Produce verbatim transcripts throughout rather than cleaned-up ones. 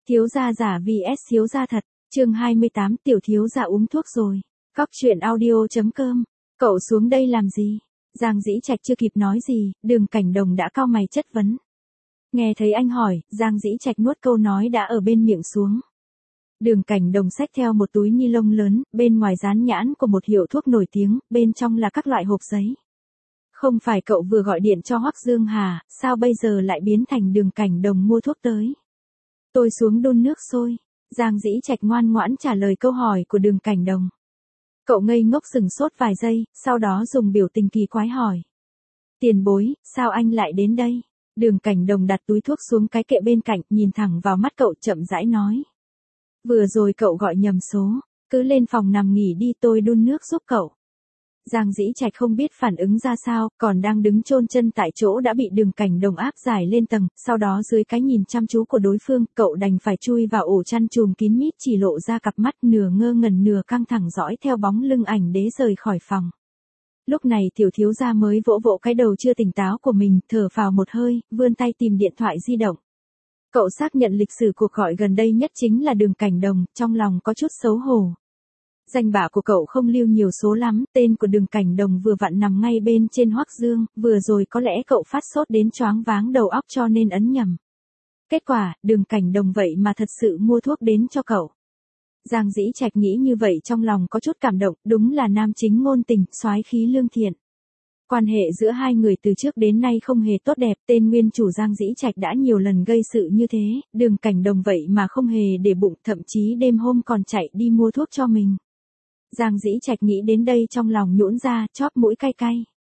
Thiếu gia giả vs thiếu gia thật, chương hai mươi tám tiểu thiếu gia uống thuốc rồi. Cóc truyện audio.com, cậu xuống đây làm gì? Giang Dĩ Trạch chưa kịp nói gì, Đường Cảnh Đồng đã cau mày chất vấn. Nghe thấy anh hỏi, Giang Dĩ Trạch nuốt câu nói đã ở bên miệng xuống. Đường Cảnh Đồng xách theo một túi ni lông lớn, bên ngoài dán nhãn của một hiệu thuốc nổi tiếng, bên trong là các loại hộp giấy. Không phải cậu vừa gọi điện cho Hoắc Dương Hà, sao bây giờ lại biến thành Đường Cảnh Đồng mua thuốc tới? Tôi xuống đun nước sôi. Giang Dĩ Trạch ngoan ngoãn trả lời câu hỏi của Đường Cảnh Đồng. Cậu ngây ngốc sừng sốt vài giây, sau đó dùng biểu tình kỳ quái hỏi. Tiền bối, sao anh lại đến đây? Đường Cảnh Đồng đặt túi thuốc xuống cái kệ bên cạnh, nhìn thẳng vào mắt cậu chậm rãi nói. Vừa rồi cậu gọi nhầm số, cứ lên phòng nằm nghỉ đi, tôi đun nước giúp cậu. Giang Dĩ Trạch không biết phản ứng ra sao, còn đang đứng chôn chân tại chỗ đã bị Đường Cảnh Đồng áp giải lên tầng, sau đó dưới cái nhìn chăm chú của đối phương, cậu đành phải chui vào ổ chăn chùm kín mít, chỉ lộ ra cặp mắt nửa ngơ ngẩn nửa căng thẳng dõi theo bóng lưng ảnh đế rời khỏi phòng. Lúc này tiểu thiếu gia mới vỗ vỗ cái đầu chưa tỉnh táo của mình, thở phào một hơi, vươn tay tìm điện thoại di động. Cậu xác nhận lịch sử cuộc gọi gần đây nhất chính là Đường Cảnh Đồng, trong lòng có chút xấu hổ. Danh bạ của cậu không lưu nhiều số lắm, tên của Đường Cảnh Đồng vừa vặn nằm ngay bên trên Hoắc Dương, vừa rồi có lẽ cậu phát sốt đến choáng váng đầu óc cho nên ấn nhầm. Kết quả, Đường Cảnh Đồng vậy mà thật sự mua thuốc đến cho cậu. Giang Dĩ Trạch nghĩ như vậy trong lòng có chút cảm động, đúng là nam chính ngôn tình, soái khí lương thiện. Quan hệ giữa hai người từ trước đến nay không hề tốt đẹp, tên nguyên chủ Giang Dĩ Trạch đã nhiều lần gây sự như thế, Đường Cảnh Đồng vậy mà không hề để bụng, thậm chí đêm hôm còn chạy đi mua thuốc cho mình. Giang Dĩ Trạch nghĩ đến đây trong lòng nhũn ra, chóp mũi cay cay.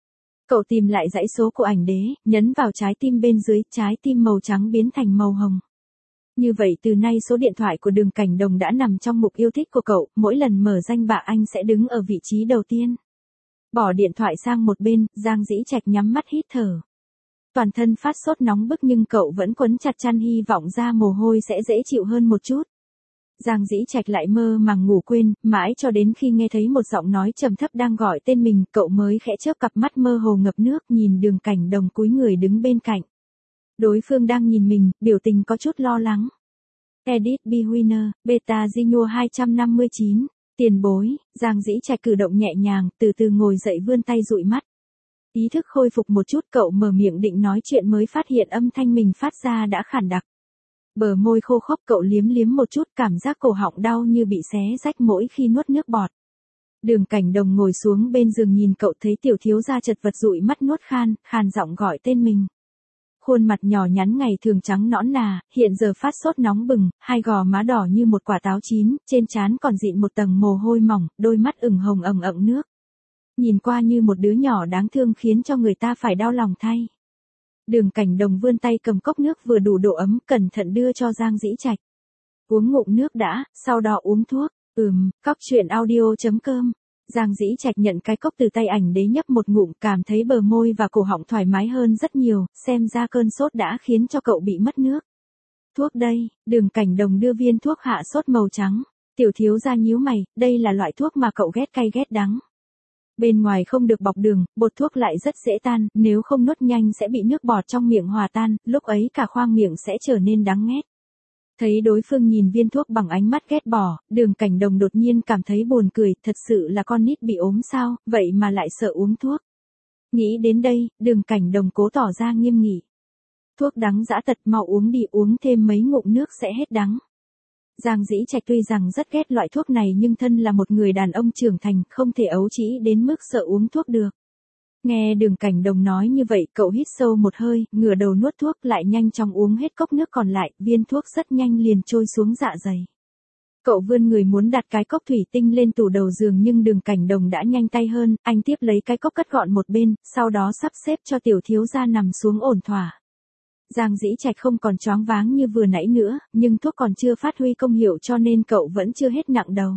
Cậu tìm lại dãy số của ảnh đế, nhấn vào trái tim bên dưới, trái tim màu trắng biến thành màu hồng. Như vậy từ nay số điện thoại của Đường Cảnh Đồng đã nằm trong mục yêu thích của cậu, mỗi lần mở danh bạ anh sẽ đứng ở vị trí đầu tiên. Bỏ điện thoại sang một bên, Giang Dĩ Trạch nhắm mắt hít thở. Toàn thân phát sốt nóng bức nhưng cậu vẫn quấn chặt chăn hy vọng ra mồ hôi sẽ dễ chịu hơn một chút. Giang Dĩ Trạch lại mơ màng ngủ quên, mãi cho đến khi nghe thấy một giọng nói trầm thấp đang gọi tên mình, cậu mới khẽ chớp cặp mắt mơ hồ ngập nước, nhìn Đường Cảnh Đồng cúi người đứng bên cạnh. Đối phương đang nhìn mình, biểu tình có chút lo lắng. Edit Bewinner, Beta Zinho hai trăm năm mươi chín, tiền bối, Giang Dĩ Trạch cử động nhẹ nhàng, từ từ ngồi dậy vươn tay dụi mắt. Ý thức khôi phục một chút, cậu mở miệng định nói chuyện mới phát hiện âm thanh mình phát ra đã khản đặc. Bờ môi khô khốc, cậu liếm liếm một chút, cảm giác cổ họng đau như bị xé rách mỗi khi nuốt nước bọt. Đường Cảnh Đồng ngồi xuống bên giường nhìn cậu, thấy tiểu thiếu gia chật vật dụi mắt nuốt khan, khàn giọng gọi tên mình. Khuôn mặt nhỏ nhắn ngày thường trắng nõn nà, hiện giờ phát sốt nóng bừng, hai gò má đỏ như một quả táo chín, trên trán còn dịn một tầng mồ hôi mỏng, đôi mắt ửng hồng ẩn ẩn nước. Nhìn qua như một đứa nhỏ đáng thương khiến cho người ta phải đau lòng thay. Đường Cảnh Đồng vươn tay cầm cốc nước vừa đủ độ ấm, cẩn thận đưa cho Giang Dĩ Trạch. Uống ngụm nước đã, sau đó uống thuốc. Ừm, cóc truyện audio.com. Giang Dĩ Trạch nhận cái cốc từ tay ảnh đế, nhấp một ngụm, cảm thấy bờ môi và cổ họng thoải mái hơn rất nhiều, xem ra cơn sốt đã khiến cho cậu bị mất nước. Thuốc đây, Đường Cảnh Đồng đưa viên thuốc hạ sốt màu trắng. Tiểu thiếu gia nhíu mày, đây là loại thuốc mà cậu ghét cay ghét đắng. Bên ngoài không được bọc đường, bột thuốc lại rất dễ tan, nếu không nuốt nhanh sẽ bị nước bọt trong miệng hòa tan, lúc ấy cả khoang miệng sẽ trở nên đắng nghét. Thấy đối phương nhìn viên thuốc bằng ánh mắt ghét bỏ, Đường Cảnh Đồng đột nhiên cảm thấy buồn cười, thật sự là con nít bị ốm sao, vậy mà lại sợ uống thuốc. Nghĩ đến đây, Đường Cảnh Đồng cố tỏ ra nghiêm nghị. Thuốc đắng dã tật, mau uống đi, uống thêm mấy ngụm nước sẽ hết đắng. Giang Dĩ Trạch tuy rằng rất ghét loại thuốc này nhưng thân là một người đàn ông trưởng thành, không thể ấu trĩ đến mức sợ uống thuốc được. Nghe Đường Cảnh Đồng nói như vậy, cậu hít sâu một hơi, ngửa đầu nuốt thuốc, lại nhanh chóng uống hết cốc nước còn lại, viên thuốc rất nhanh liền trôi xuống dạ dày. Cậu vươn người muốn đặt cái cốc thủy tinh lên tủ đầu giường nhưng Đường Cảnh Đồng đã nhanh tay hơn, anh tiếp lấy cái cốc cất gọn một bên, sau đó sắp xếp cho tiểu thiếu gia nằm xuống ổn thỏa. Giang Dĩ Trạch không còn choáng váng như vừa nãy nữa, nhưng thuốc còn chưa phát huy công hiệu cho nên cậu vẫn chưa hết nặng đầu.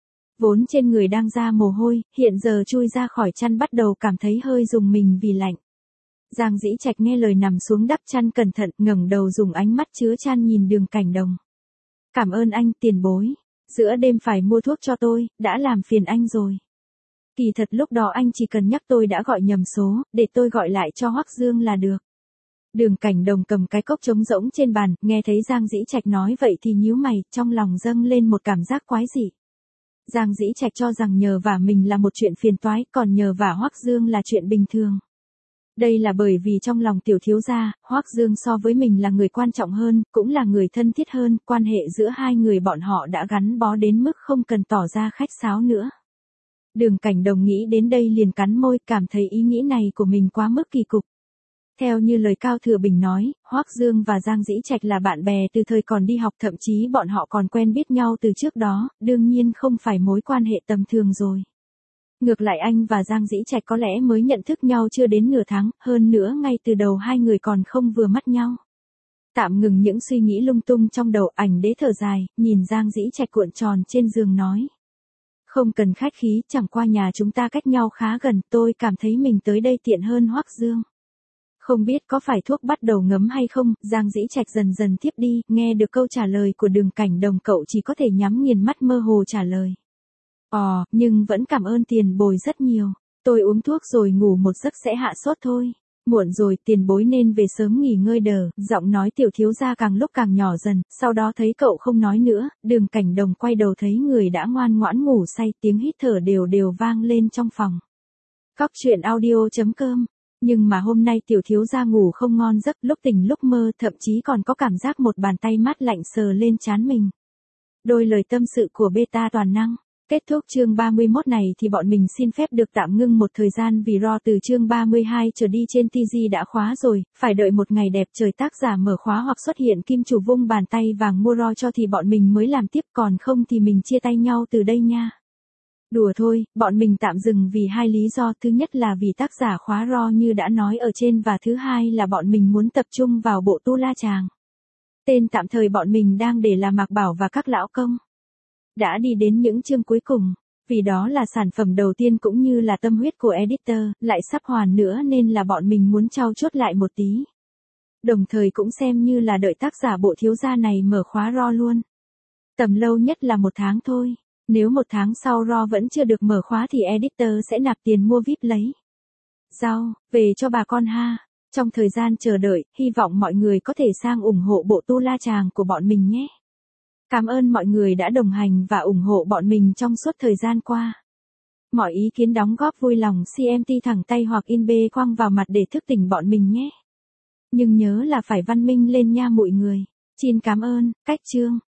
Vốn trên người đang ra mồ hôi, hiện giờ chui ra khỏi chăn bắt đầu cảm thấy hơi rùng mình vì lạnh. Giang Dĩ Trạch nghe lời nằm xuống đắp chăn cẩn thận, ngẩng đầu dùng ánh mắt chứa chan nhìn Đường Cảnh Đồng. Cảm ơn anh, tiền bối. Giữa đêm phải mua thuốc cho tôi, đã làm phiền anh rồi. Kỳ thật lúc đó anh chỉ cần nhắc tôi đã gọi nhầm số, để tôi gọi lại cho Hoắc Dương là được. Đường Cảnh Đồng cầm cái cốc trống rỗng trên bàn, nghe thấy Giang Dĩ Trạch nói vậy thì nhíu mày, trong lòng dâng lên một cảm giác quái dị. Giang Dĩ Trạch cho rằng nhờ vả mình là một chuyện phiền toái, còn nhờ vả Hoắc Dương là chuyện bình thường. Đây là bởi vì trong lòng tiểu thiếu gia, Hoắc Dương so với mình là người quan trọng hơn, cũng là người thân thiết hơn, quan hệ giữa hai người bọn họ đã gắn bó đến mức không cần tỏ ra khách sáo nữa. Đường Cảnh Đồng nghĩ đến đây liền cắn môi, cảm thấy ý nghĩ này của mình quá mức kỳ cục. Theo như lời Cao Thừa Bình nói, Hoắc Dương và Giang Dĩ Trạch là bạn bè từ thời còn đi học, thậm chí bọn họ còn quen biết nhau từ trước đó, đương nhiên không phải mối quan hệ tầm thường rồi. Ngược lại anh và Giang Dĩ Trạch có lẽ mới nhận thức nhau chưa đến nửa tháng, hơn nữa ngay từ đầu hai người còn không vừa mắt nhau. Tạm ngừng những suy nghĩ lung tung trong đầu, Ảnh Đế thở dài, nhìn Giang Dĩ Trạch cuộn tròn trên giường nói. Không cần khách khí, chẳng qua nhà chúng ta cách nhau khá gần, tôi cảm thấy mình tới đây tiện hơn Hoắc Dương. Không biết có phải thuốc bắt đầu ngấm hay không, Giang Dĩ Trạch dần dần tiếp đi, nghe được câu trả lời của Đường Cảnh Đồng cậu chỉ có thể nhắm nghiền mắt mơ hồ trả lời. Ồ, nhưng vẫn cảm ơn tiền bối rất nhiều, tôi uống thuốc rồi ngủ một giấc sẽ hạ sốt thôi. Muộn rồi, tiền bối nên về sớm nghỉ ngơi đờ, giọng nói tiểu thiếu gia càng lúc càng nhỏ dần, sau đó thấy cậu không nói nữa, Đường Cảnh Đồng quay đầu thấy người đã ngoan ngoãn ngủ say, tiếng hít thở đều đều vang lên trong phòng. Cóc truyện audio chấm com. Nhưng mà hôm nay tiểu thiếu gia ngủ không ngon giấc, lúc tỉnh lúc mơ, thậm chí còn có cảm giác một bàn tay mát lạnh sờ lên trán mình. Đôi lời tâm sự của beta toàn năng. Kết thúc chương ba mươi mốt này thì bọn mình xin phép được tạm ngưng một thời gian vì Raw từ chương ba mươi hai trở đi trên tê giê đã khóa rồi, phải đợi một ngày đẹp trời tác giả mở khóa hoặc xuất hiện kim chủ vung bàn tay vàng mua Raw cho thì bọn mình mới làm tiếp, còn không thì mình chia tay nhau từ đây nha. Đùa thôi, bọn mình tạm dừng vì hai lý do, thứ nhất là vì tác giả khóa Raw như đã nói ở trên và thứ hai là bọn mình muốn tập trung vào bộ Tu La Chàng. Tên tạm thời bọn mình đang để là Mạc Bảo và các lão công. Đã đi đến những chương cuối cùng, vì đó là sản phẩm đầu tiên cũng như là tâm huyết của editor, lại sắp hoàn nữa nên là bọn mình muốn trau chuốt lại một tí. Đồng thời cũng xem như là đợi tác giả bộ thiếu gia này mở khóa Raw luôn. Tầm lâu nhất là một tháng thôi. Nếu một tháng sau Raw vẫn chưa được mở khóa thì editor sẽ nạp tiền mua víp lấy rau về cho bà con ha. Trong thời gian chờ đợi, hy vọng mọi người có thể sang ủng hộ bộ Tu La Chàng của bọn mình nhé. Cảm ơn mọi người đã đồng hành và ủng hộ bọn mình trong suốt thời gian qua. Mọi ý kiến đóng góp vui lòng xê em tê thẳng tay hoặc in bê quăng vào mặt để thức tỉnh bọn mình nhé. Nhưng nhớ là phải văn minh lên nha mọi người. Xin cảm ơn, cách chương.